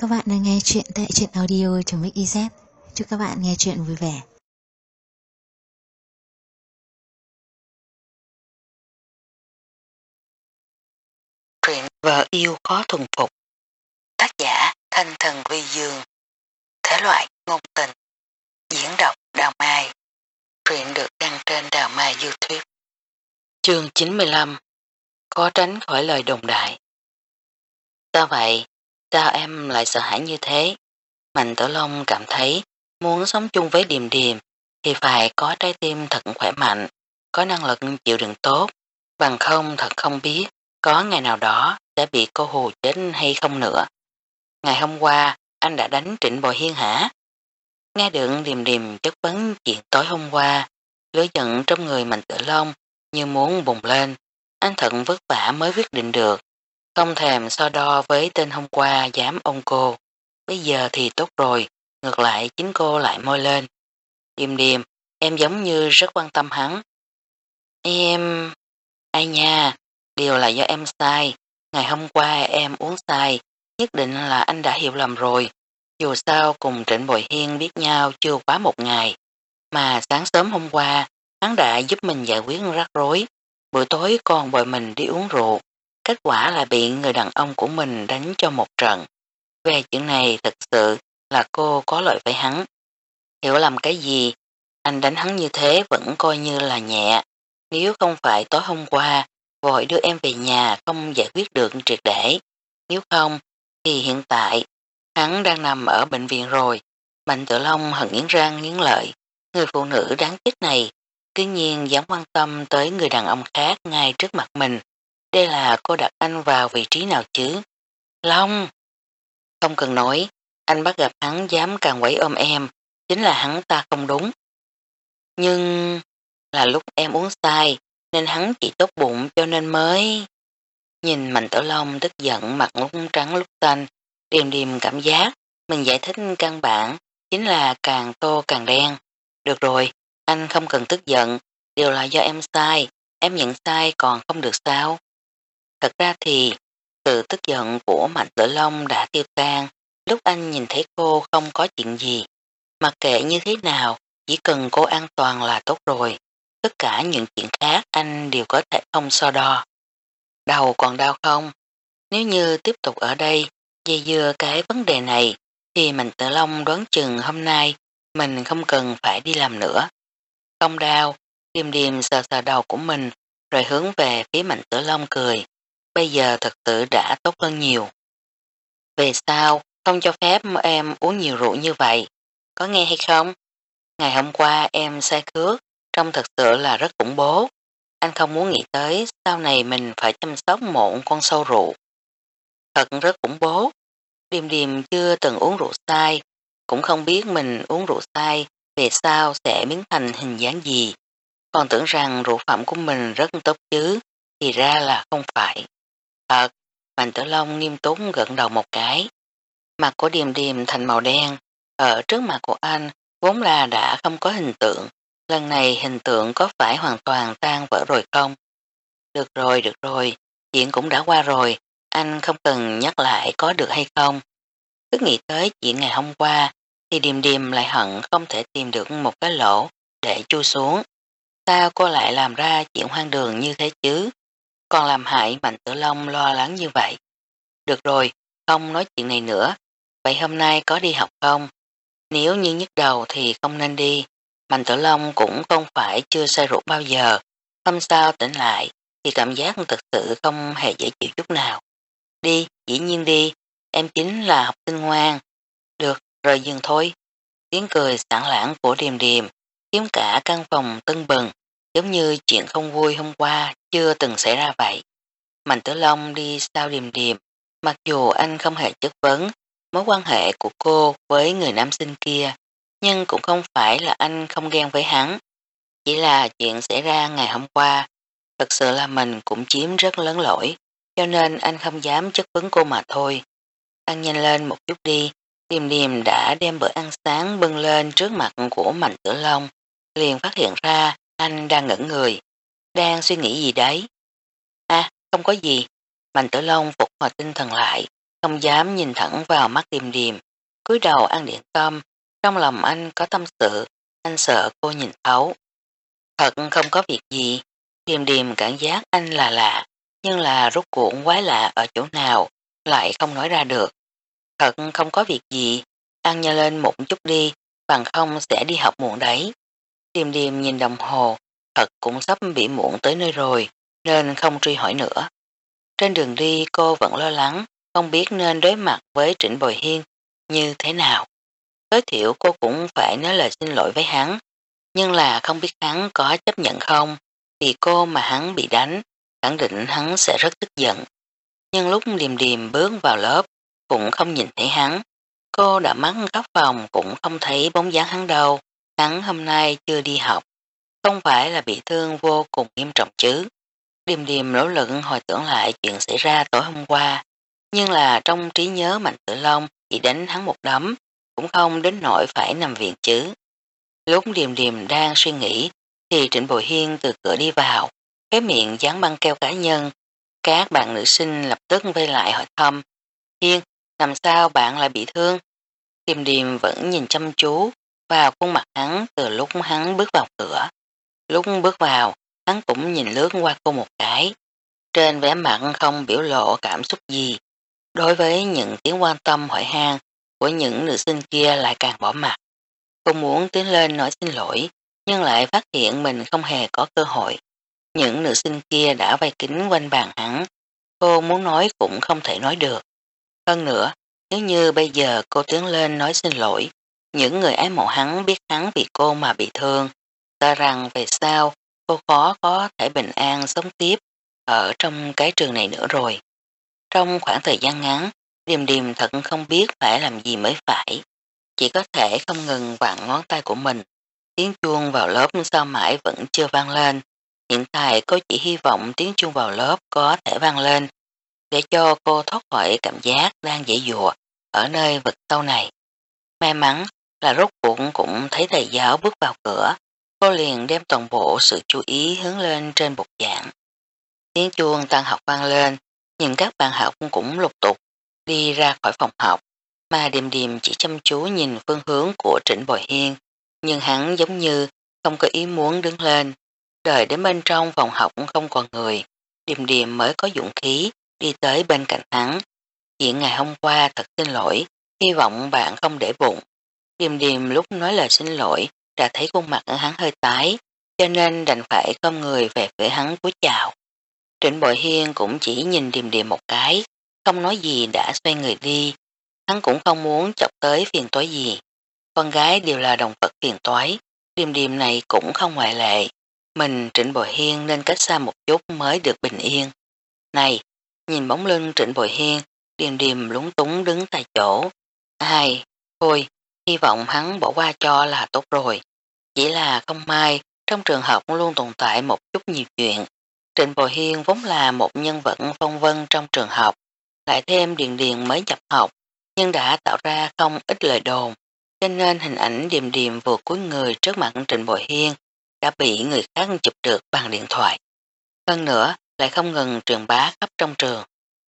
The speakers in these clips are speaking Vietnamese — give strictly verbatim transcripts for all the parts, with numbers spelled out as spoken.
các bạn đang nghe chuyện tại truyện audio.mix.iz. Chúc các bạn nghe chuyện vui vẻ. Truyện Vợ Yêu Khó Thuần Phục. Tác giả Thanh Thần Vi Dương. Thể loại ngôn tình. Diễn đọc Đào Mai. Truyện được đăng trên Đào Mai YouTube. Chương chín mươi lăm. Khó tránh khỏi lời đồn đại. Sao vậy? Sao em lại sợ hãi như thế? Mạnh Tử Long cảm thấy muốn sống chung với Điềm Điềm thì phải có trái tim thật khỏe mạnh, có năng lực chịu đựng tốt, bằng không thật không biết có ngày nào đó sẽ bị cô hù chết hay không nữa. Ngày hôm qua anh đã đánh Trịnh Bội Hiên hả? Nghe được Điềm Điềm chất vấn chuyện tối hôm qua, lửa giận trong người Mạnh Tử Long như muốn bùng lên. Anh thận vất vả mới quyết định được, không thèm so đo với tên hôm qua dám ôm cô. Bây giờ thì tốt rồi, ngược lại chính cô lại môi lên. Điềm Điềm, em giống như rất quan tâm hắn. Em... Ai nha, điều là do em sai. Ngày hôm qua em uống sai, nhất định là anh đã hiểu lầm rồi. Dù sao cùng Trịnh Bội Hiên biết nhau chưa quá một ngày, mà sáng sớm hôm qua hắn đã giúp mình giải quyết rắc rối. Buổi tối còn bồi mình đi uống rượu. Kết quả là bị người đàn ông của mình đánh cho một trận. Về chuyện này thật sự là cô có lỗi với hắn. Hiểu lầm cái gì? Anh đánh hắn như thế vẫn coi như là nhẹ. Nếu không phải tối hôm qua vội đưa em về nhà không giải quyết được triệt để. Nếu không thì hiện tại hắn đang nằm ở bệnh viện rồi. Mạnh Tử Long hận nghiến răng nghiến lợi. Người phụ nữ đáng chết này cứ nhiên dám quan tâm tới người đàn ông khác ngay trước mặt mình. Đây là cô đặt anh vào vị trí nào chứ? Long! Không cần nói, anh bắt gặp hắn dám càng quấy ôm em, chính là hắn ta không đúng. Nhưng là lúc em uống sai, nên hắn chỉ tốt bụng cho nên mới... Nhìn Mạnh Tử Long tức giận mặt lúc trắng lúc xanh, Điềm Điềm cảm giác mình giải thích căn bản chính là càng tô càng đen. Được rồi, anh không cần tức giận, đều là do em sai, em nhận sai còn không được sao. Thật ra thì sự tức giận của Mạnh Tử Long đã tiêu tan lúc anh nhìn thấy cô không có chuyện gì. Mặc kệ như thế nào, chỉ cần cô an toàn là tốt rồi. Tất cả những chuyện khác anh đều có thể không so đo. Đầu còn đau không? Nếu như tiếp tục ở đây, dây dưa cái vấn đề này, thì Mạnh Tử Long đoán chừng hôm nay mình không cần phải đi làm nữa. Không đau, Điềm Điềm sờ sờ đầu của mình, rồi hướng về phía Mạnh Tử Long cười. Bây giờ thật sự đã tốt hơn nhiều. Về sau, không cho phép em uống nhiều rượu như vậy. Có nghe hay không? Ngày hôm qua em sai cước, trông thật sự là rất khủng bố. Anh không muốn nghĩ tới sau này mình phải chăm sóc một con sâu rượu. Thật rất khủng bố. Điềm Điềm chưa từng uống rượu sai, cũng không biết mình uống rượu sai về sau sẽ biến thành hình dáng gì. Còn tưởng rằng rượu phẩm của mình rất tốt chứ, thì ra là không phải. Thật, Mạnh Tử Long nghiêm túc gật đầu một cái. Mặt của Điềm Điềm thành màu đen, ở trước mặt của anh vốn là đã không có hình tượng. Lần này hình tượng có phải hoàn toàn tan vỡ rồi không? Được rồi, được rồi, chuyện cũng đã qua rồi, anh không cần nhắc lại có được hay không. Cứ nghĩ tới chuyện ngày hôm qua, thì Điềm Điềm lại hận không thể tìm được một cái lỗ để chui xuống. Sao cô lại làm ra chuyện hoang đường như thế chứ? Còn làm hại Mạnh Tử Long lo lắng như vậy. Được rồi, không nói chuyện này nữa. Vậy hôm nay có đi học không? Nếu như nhức đầu thì không nên đi. Mạnh Tử Long cũng không phải chưa say rượu bao giờ. Hôm sau tỉnh lại thì cảm giác thực sự không hề dễ chịu chút nào. Đi, dĩ nhiên đi. Em chính là học sinh ngoan. Được, rồi dừng thôi. Tiếng cười sảng lãng của Điềm Điềm khiến cả căn phòng tưng bừng, giống như chuyện không vui hôm qua chưa từng xảy ra vậy. Mạnh Tử Long đi sau Điềm Điềm, mặc dù anh không hề chất vấn mối quan hệ của cô với người nam sinh kia, nhưng cũng không phải là anh không ghen với hắn. Chỉ là chuyện xảy ra ngày hôm qua, thật sự là mình cũng chiếm rất lớn lỗi, cho nên anh không dám chất vấn cô mà thôi. Ăn nhanh lên một chút đi. Điềm Điềm đã đem bữa ăn sáng bưng lên trước mặt của Mạnh Tử Long, liền phát hiện ra anh đang ngẩn người, đang suy nghĩ gì đấy. À, không có gì. Mạnh Tử Long phục hồi tinh thần lại, không dám nhìn thẳng vào mắt Điềm Điềm, cúi đầu ăn điện cơm, trong lòng anh có tâm sự, anh sợ cô nhìn thấu. Thật không có việc gì, Điềm Điềm cảm giác anh là lạ, nhưng là rốt cuộc quái lạ ở chỗ nào, lại không nói ra được. Thật không có việc gì, ăn nhanh lên một chút đi, bằng không sẽ đi học muộn đấy. Điềm Điềm nhìn đồng hồ, thật cũng sắp bị muộn tới nơi rồi, nên không truy hỏi nữa. Trên đường đi cô vẫn lo lắng, không biết nên đối mặt với Trịnh Bồi Hiên như thế nào. Tối thiểu cô cũng phải nói lời xin lỗi với hắn, nhưng là không biết hắn có chấp nhận không, vì cô mà hắn bị đánh, khẳng định hắn sẽ rất tức giận. Nhưng lúc Điềm Điềm bước vào lớp, cũng không nhìn thấy hắn. Cô đã mắt khắp phòng cũng không thấy bóng dáng hắn đâu, hắn hôm nay chưa đi học. Không phải là bị thương vô cùng nghiêm trọng chứ. Điềm Điềm nỗ lực hồi tưởng lại chuyện xảy ra tối hôm qua, nhưng là trong trí nhớ Mạnh Tử Long chỉ đánh hắn một đấm, cũng không đến nỗi phải nằm viện chứ. Lúc Điềm Điềm đang suy nghĩ, thì Trịnh Bồi Hiên từ cửa đi vào, cái miệng dán băng keo cá nhân. Các bạn nữ sinh lập tức vây lại hỏi thăm. Hiên, làm sao bạn lại bị thương? Điềm Điềm vẫn nhìn chăm chú vào khuôn mặt hắn từ lúc hắn bước vào cửa. Lúc bước vào, hắn cũng nhìn lướt qua cô một cái. Trên vẻ mặt không biểu lộ cảm xúc gì. Đối với những tiếng quan tâm hỏi han của những nữ sinh kia lại càng bỏ mặt. Cô muốn tiến lên nói xin lỗi, nhưng lại phát hiện mình không hề có cơ hội. Những nữ sinh kia đã vây kín quanh bàn hắn. Cô muốn nói cũng không thể nói được. Hơn nữa, nếu như bây giờ cô tiến lên nói xin lỗi, những người ái mộ hắn biết hắn vì cô mà bị thương, sợ rằng về sau cô khó có thể bình an sống tiếp ở trong cái trường này nữa rồi. Trong khoảng thời gian ngắn, Điềm Điềm thật không biết phải làm gì mới phải. Chỉ có thể không ngừng vặn ngón tay của mình. Tiếng chuông vào lớp sao mãi vẫn chưa vang lên. Hiện tại cô chỉ hy vọng tiếng chuông vào lớp có thể vang lên để cho cô thoát khỏi cảm giác đang dễ dùa ở nơi vực sâu này. May mắn là rốt cuộc cũng thấy thầy giáo bước vào cửa. Cô liền đem toàn bộ sự chú ý hướng lên trên bục giảng. Tiếng chuông tan học vang lên, nhưng các bạn học cũng lục tục đi ra khỏi phòng học, mà Điềm Điềm chỉ chăm chú nhìn phương hướng của Trịnh Bồi Hiên, nhưng hắn giống như không có ý muốn đứng lên. Đợi đến bên trong phòng học không còn người, Điềm Điềm mới có dũng khí đi tới bên cạnh hắn. Chuyện ngày hôm qua thật xin lỗi, hy vọng bạn không để bụng. Điềm Điềm lúc nói lời xin lỗi đã thấy khuôn mặt ở hắn hơi tái, cho nên đành phải khom người về phía hắn cúi chào. Trịnh Bội Hiên cũng chỉ nhìn Điềm Điềm một cái, không nói gì đã xoay người đi. Hắn cũng không muốn chọc tới phiền toái gì. Con gái đều là đồng vật phiền toái, Điềm Điềm này cũng không ngoại lệ. Mình Trịnh Bội Hiên nên cách xa một chút mới được bình yên. Này, nhìn bóng lưng Trịnh Bội Hiên, Điềm Điềm lúng túng đứng tại chỗ. Ai, thôi, hy vọng hắn bỏ qua cho là tốt rồi. Chỉ là không may, trong trường học luôn tồn tại một chút nhiều chuyện. Trịnh Bội Hiên vốn là một nhân vật phong vân trong trường học, lại thêm Điền Điền mới nhập học, nhưng đã tạo ra không ít lời đồn, cho nên hình ảnh Điềm Điềm vừa cúi người trước mặt Trịnh Bội Hiên đã bị người khác chụp được bằng điện thoại. Hơn nữa, lại không ngừng truyền bá khắp trong trường.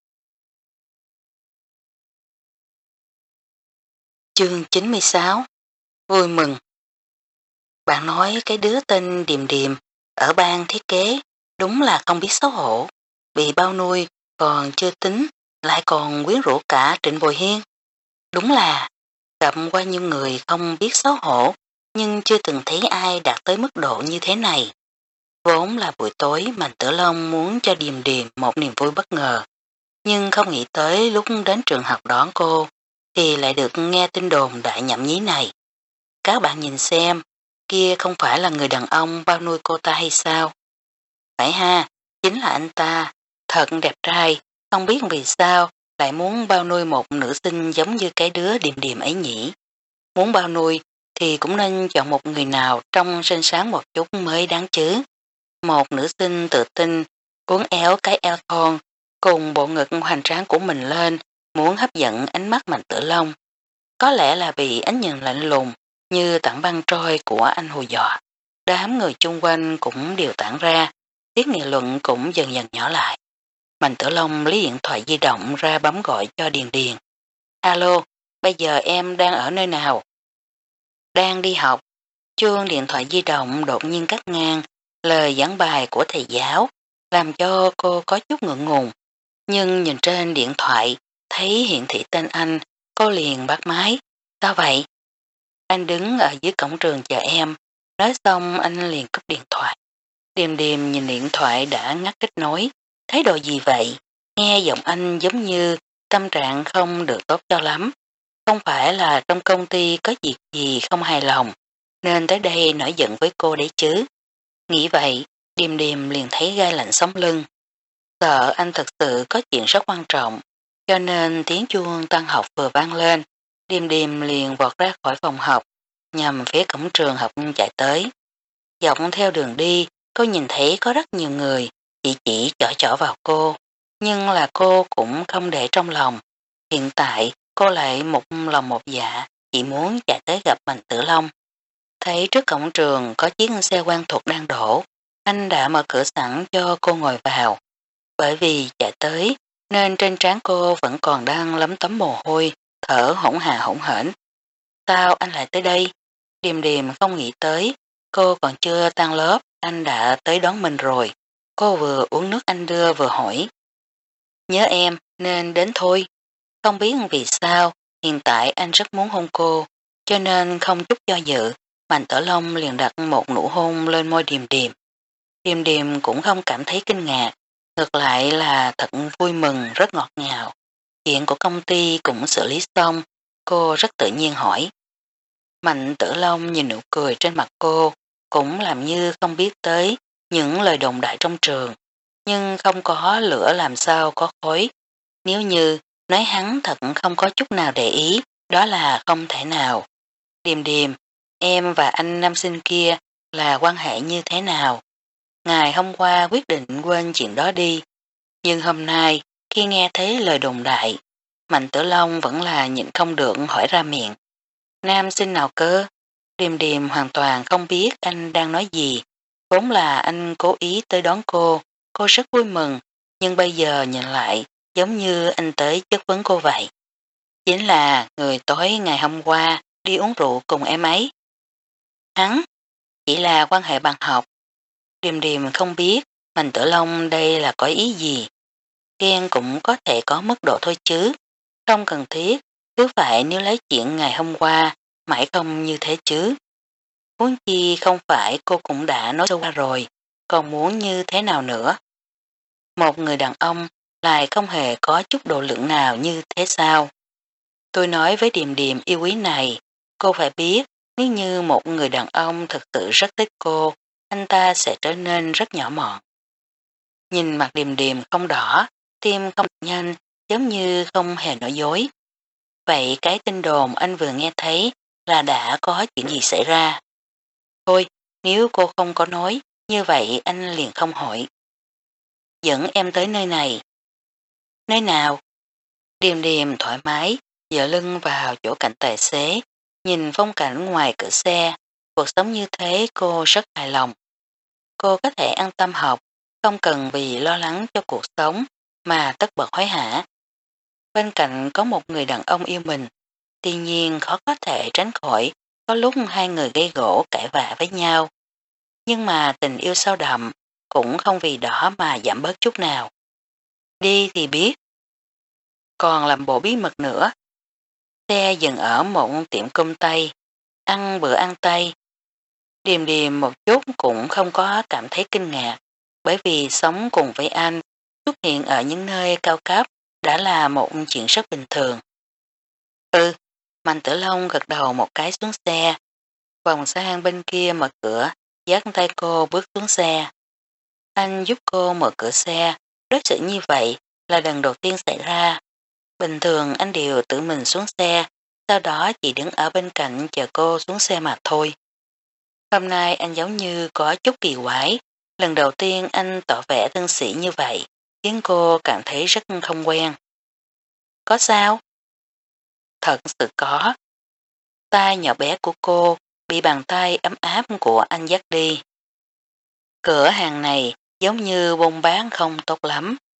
Chương chín mươi sáu Vui mừng. Bạn nói cái đứa tên Điềm Điềm ở ban thiết kế đúng là không biết xấu hổ, bị bao nuôi còn chưa tính, lại còn quyến rũ cả Trịnh Bồi Hiên. Đúng là gặp qua nhiều người không biết xấu hổ, nhưng chưa từng thấy ai đạt tới mức độ như thế này. Vốn là buổi tối Mạnh Tử Long muốn cho Điềm Điềm một niềm vui bất ngờ, nhưng không nghĩ tới lúc đến trường học đón cô, thì lại được nghe tin đồn đại nhảm nhí này. Các bạn nhìn xem, kia không phải là người đàn ông bao nuôi cô ta hay sao? Phải ha, chính là anh ta, thật đẹp trai, không biết vì sao lại muốn bao nuôi một nữ sinh giống như cái đứa Điềm Điềm ấy nhỉ. Muốn bao nuôi thì cũng nên chọn một người nào trông xinh xắn một chút mới đáng chứ. Một nữ sinh tự tin, cuốn éo cái eo thon, cùng bộ ngực hoành tráng của mình lên, muốn hấp dẫn ánh mắt Mạnh Tử Long. Có lẽ là bị ánh nhìn lạnh lùng như tảng băng trôi của anh hù dọa. Đám người chung quanh cũng đều tản ra, tiếng nghị luận cũng dần dần nhỏ lại. Mạnh Tử Long lấy điện thoại di động ra bấm gọi cho Điền Điền. Alo, bây giờ em đang ở nơi nào? Đang đi học. Chuông điện thoại di động đột nhiên cắt ngang lời giảng bài của thầy giáo, làm cho cô có chút ngượng ngùng. Nhưng nhìn trên điện thoại, thấy hiển thị tên anh, cô liền bắt máy. Sao vậy? Anh đứng ở dưới cổng trường chờ em. Nói xong anh liền cúp điện thoại. Điềm điềm nhìn điện thoại đã ngắt kết nối. Thái độ gì vậy? Nghe giọng anh giống như tâm trạng không được tốt cho lắm. Không phải là trong công ty có việc gì không hài lòng, nên tới đây nổi giận với cô đấy chứ. Nghĩ vậy, điềm điềm liền thấy gai lạnh sống lưng. Sợ anh thật sự có chuyện rất quan trọng, cho nên tiếng chuông tan học vừa vang lên, điềm điềm liền vọt ra khỏi phòng học, nhằm phía cổng trường học chạy tới. Dọc theo đường đi, cô nhìn thấy có rất nhiều người, chỉ chỉ chỏ chỏ vào cô, nhưng là cô cũng không để trong lòng. Hiện tại, cô lại một lòng một dạ, chỉ muốn chạy tới gặp Mạnh Tử Long. Thấy trước cổng trường có chiếc xe quen thuộc đang đổ, anh đã mở cửa sẵn cho cô ngồi vào. Bởi vì chạy tới, nên trên trán cô vẫn còn đang lấm tấm mồ hôi, thở hỗn hà hỗn hển. Sao anh lại tới đây? Điềm điềm không nghĩ tới, cô còn chưa tan lớp, anh đã tới đón mình rồi. Cô vừa uống nước anh đưa vừa hỏi. Nhớ em nên đến thôi. Không biết vì sao, hiện tại anh rất muốn hôn cô, cho nên không chút do dự, Mạnh Tử Long liền đặt một nụ hôn lên môi điềm điềm. Điềm điềm cũng không cảm thấy kinh ngạc, ngược lại là thật vui mừng, rất ngọt ngào. Chuyện của công ty cũng xử lý xong, cô rất tự nhiên hỏi. Mạnh Tử Long nhìn nụ cười trên mặt cô, cũng làm như không biết tới những lời đồn đại trong trường, nhưng không có lửa làm sao có khói. Nếu như nói hắn thật không có chút nào để ý, đó là không thể nào. Điềm điềm, em và anh nam sinh kia là quan hệ như thế nào? Ngày hôm qua quyết định quên chuyện đó đi, nhưng hôm nay khi nghe thấy lời đồn đại, Mạnh Tử Long vẫn là nhịn không được hỏi ra miệng. Nam sinh nào cơ? Điềm điềm hoàn toàn không biết anh đang nói gì, vốn là anh cố ý tới đón cô, cô rất vui mừng, nhưng bây giờ nhìn lại giống như anh tới chất vấn cô vậy. Chính là người tối ngày hôm qua đi uống rượu cùng em ấy. Hắn chỉ là quan hệ bằng học. Điềm điềm không biết Mạnh Tử Long đây là có ý gì. Ghen cũng có thể có mức độ thôi chứ, không cần thiết, cứ phải nếu lấy chuyện ngày hôm qua, mãi không như thế chứ. Muốn chi không phải cô cũng đã nói sâu qua rồi, còn muốn như thế nào nữa. Một người đàn ông lại không hề có chút độ lượng nào như thế sao. Tôi nói với Điềm Điềm yêu quý này, cô phải biết nếu như một người đàn ông thực sự rất thích cô, anh ta sẽ trở nên rất nhỏ mọn. Nhìn mặt Điềm Điềm không đỏ, tim không nhanh, giống như không hề nói dối. Vậy cái tin đồn anh vừa nghe thấy là đã có chuyện gì xảy ra? Thôi, nếu cô không có nói, như vậy anh liền không hỏi. Dẫn em tới nơi này. Nơi nào? Điềm điềm thoải mái, dựa lưng vào chỗ cạnh tài xế, nhìn phong cảnh ngoài cửa xe, cuộc sống như thế cô rất hài lòng. Cô có thể an tâm học, không cần vì lo lắng cho cuộc sống mà tất bật hối hả. Bên cạnh có một người đàn ông yêu mình, tuy nhiên khó có thể tránh khỏi có lúc hai người gây gỗ cãi vã với nhau. Nhưng mà tình yêu sâu đậm cũng không vì đó mà giảm bớt chút nào. Đi thì biết, còn làm bộ bí mật nữa. Xe dừng ở một tiệm cơm Tây, ăn bữa ăn Tây. Điềm điềm một chút cũng không có cảm thấy kinh ngạc, bởi vì sống cùng với anh, xuất hiện ở những nơi cao cấp đã là một chuyện rất bình thường. Ừ, Mạnh Tử Long gật đầu một cái xuống xe, vòng sang bên kia mở cửa, dắt tay cô bước xuống xe. Anh giúp cô mở cửa xe, đối xử như vậy là lần đầu tiên xảy ra. Bình thường anh đều tự mình xuống xe, sau đó chỉ đứng ở bên cạnh chờ cô xuống xe mà thôi. Hôm nay anh giống như có chút kỳ quái, lần đầu tiên anh tỏ vẻ thân sĩ như vậy, khiến cô cảm thấy rất không quen. Có sao? Thật sự có. Tay nhỏ bé của cô bị bàn tay ấm áp của anh dắt đi. Cửa hàng này giống như buôn bán không tốt lắm.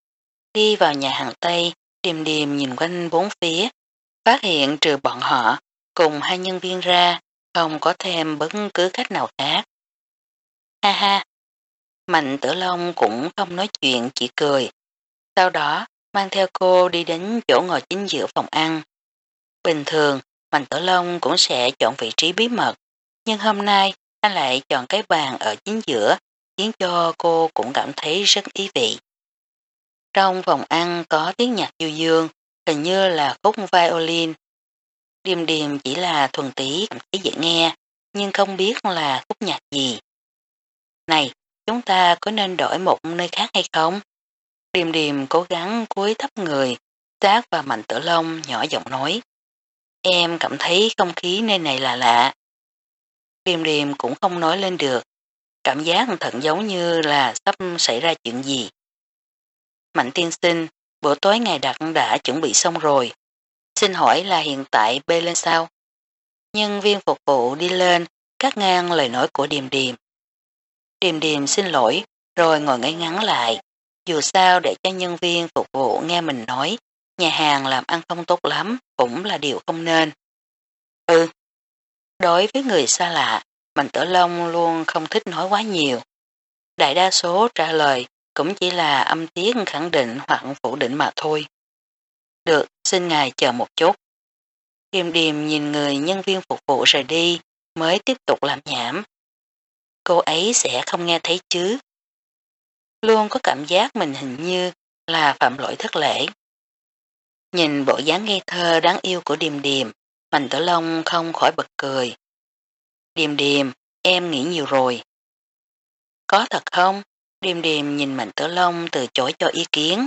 Đi vào nhà hàng Tây, Điềm Điềm nhìn quanh bốn phía, phát hiện trừ bọn họ cùng hai nhân viên ra, không có thêm bất cứ khách nào khác. Ha ha, Mạnh Tử Long cũng không nói chuyện, chỉ cười. Sau đó, mang theo cô đi đến chỗ ngồi chính giữa phòng ăn. Bình thường, Mạnh Tử Long cũng sẽ chọn vị trí bí mật, nhưng hôm nay anh lại chọn cái bàn ở chính giữa, khiến cho cô cũng cảm thấy rất ý vị. Trong phòng ăn có tiếng nhạc du dương, hình như là khúc violin. Điềm Điềm chỉ là thuần tí cảm thấy dễ nghe, nhưng không biết là khúc nhạc gì. Này, chúng ta có nên đổi một nơi khác hay không? Điềm Điềm cố gắng cúi thấp người, sát vào Mạnh Tử Long nhỏ giọng nói. Em cảm thấy không khí nơi này là lạ. Điềm Điềm cũng không nói lên được, cảm giác thật giống như là sắp xảy ra chuyện gì. Mạnh tiên sinh, bữa tối ngày đặt đã chuẩn bị xong rồi. Xin hỏi là hiện tại bê lên sao? Nhân viên phục vụ đi lên, cắt ngang lời nói của Điềm Điềm. Điềm Điềm xin lỗi, rồi ngồi ngay ngắn lại. Dù sao để cho nhân viên phục vụ nghe mình nói, nhà hàng làm ăn không tốt lắm, cũng là điều không nên. Ừ. Đối với người xa lạ, Mạnh Tử Long luôn không thích nói quá nhiều. Đại đa số trả lời cũng chỉ là âm tiết khẳng định hoặc phủ định mà thôi. Được, xin ngài chờ một chút. Điềm Điềm nhìn người nhân viên phục vụ rời đi, mới tiếp tục làm nhảm. Cô ấy sẽ không nghe thấy chứ. Luôn có cảm giác mình hình như là phạm lỗi thất lễ. Nhìn bộ dáng ngây thơ đáng yêu của Điềm Điềm, Mạnh Tử Long không khỏi bật cười. Điềm Điềm, em nghĩ nhiều rồi. Có thật không? Điềm Điềm nhìn Mạnh Tử Long từ chối cho ý kiến.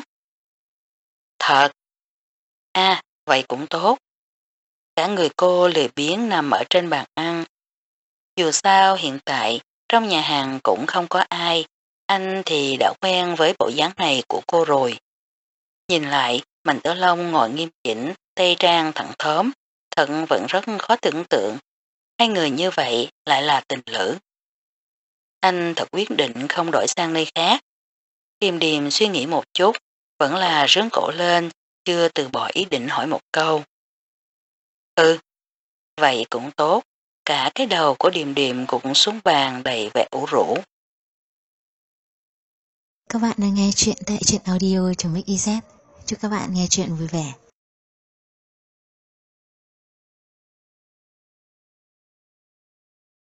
Thật. À, vậy cũng tốt. Cả người cô lười biếng nằm ở trên bàn ăn. Dù sao hiện tại trong nhà hàng cũng không có ai, anh thì đã quen với bộ dáng này của cô rồi. Nhìn lại, Mạnh Tử Long ngồi nghiêm chỉnh, tây trang thẳng thớm, thận vẫn rất khó tưởng tượng. Hai người như vậy lại là tình lữ. Anh thật quyết định không đổi sang nơi khác. Điềm Điềm suy nghĩ một chút, vẫn là rướn cổ lên, chưa từ bỏ ý định hỏi một câu. Ừ, vậy cũng tốt. Cả cái đầu của Điềm Điềm cũng xuống bàn đầy vẻ ủ rũ. Các bạn đang nghe chuyện tại truyện audio.mixyz. Chúc các bạn nghe chuyện vui vẻ.